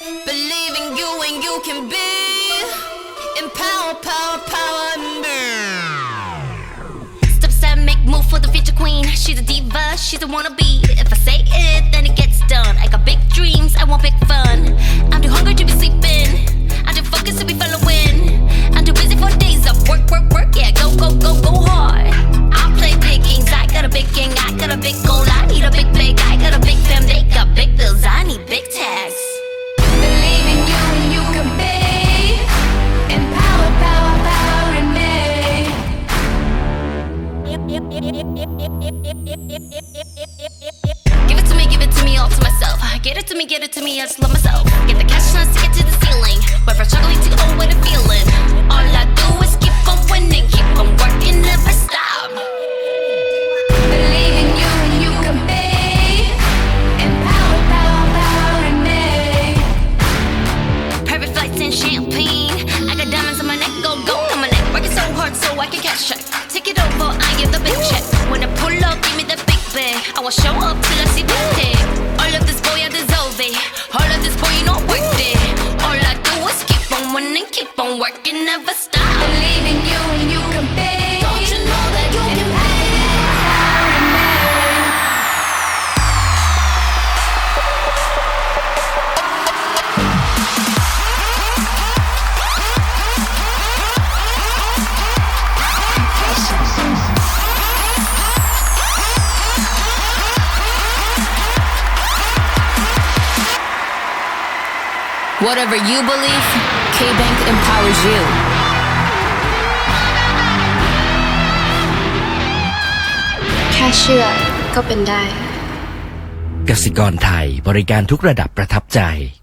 Believe in you and you can be empower, power, power me. Step aside, make move for the future queen. She's a diva, she's a wannabe. If I say it, then it gets done. I got big dreams, I want big fun. I'm too hungry to be sleeping. I'm too focused to be following. I'm too busy for days of work, work, work. Yeah, go, go, go, go hard. I play big games, I got a big gang, I got a big goal. I need a big bag, I got a big fam, they got big bills. I need big tags. Believe in you and you can be empower, power, power in me. Give it to me, all to myself. Get it to me, I just love myself. Get the cash and stick it to the ceiling. Went from struggling to own with a feeling. All I do is keep on winning, keep on working, never stop. Believe in you and you can be empower, power, power in me. Private flights and champagne. I got diamonds on my neck, go, go on my neck. Working so hard so I can cash check. Take it over, I give the big check. When I pull up, give me the big bag. I will show up till I see big pay. All of this boy, I deserve it. All of this boy, you know worth it. All I do is keep on winning, keep on working, never stop. Believe in you and you can be. Don't you know that you can be? Whatever you believe, K-Bank empowers you. แค่เชื่อก็เป็นได้กสิกรไทยบริการทุกระดับประทับใจ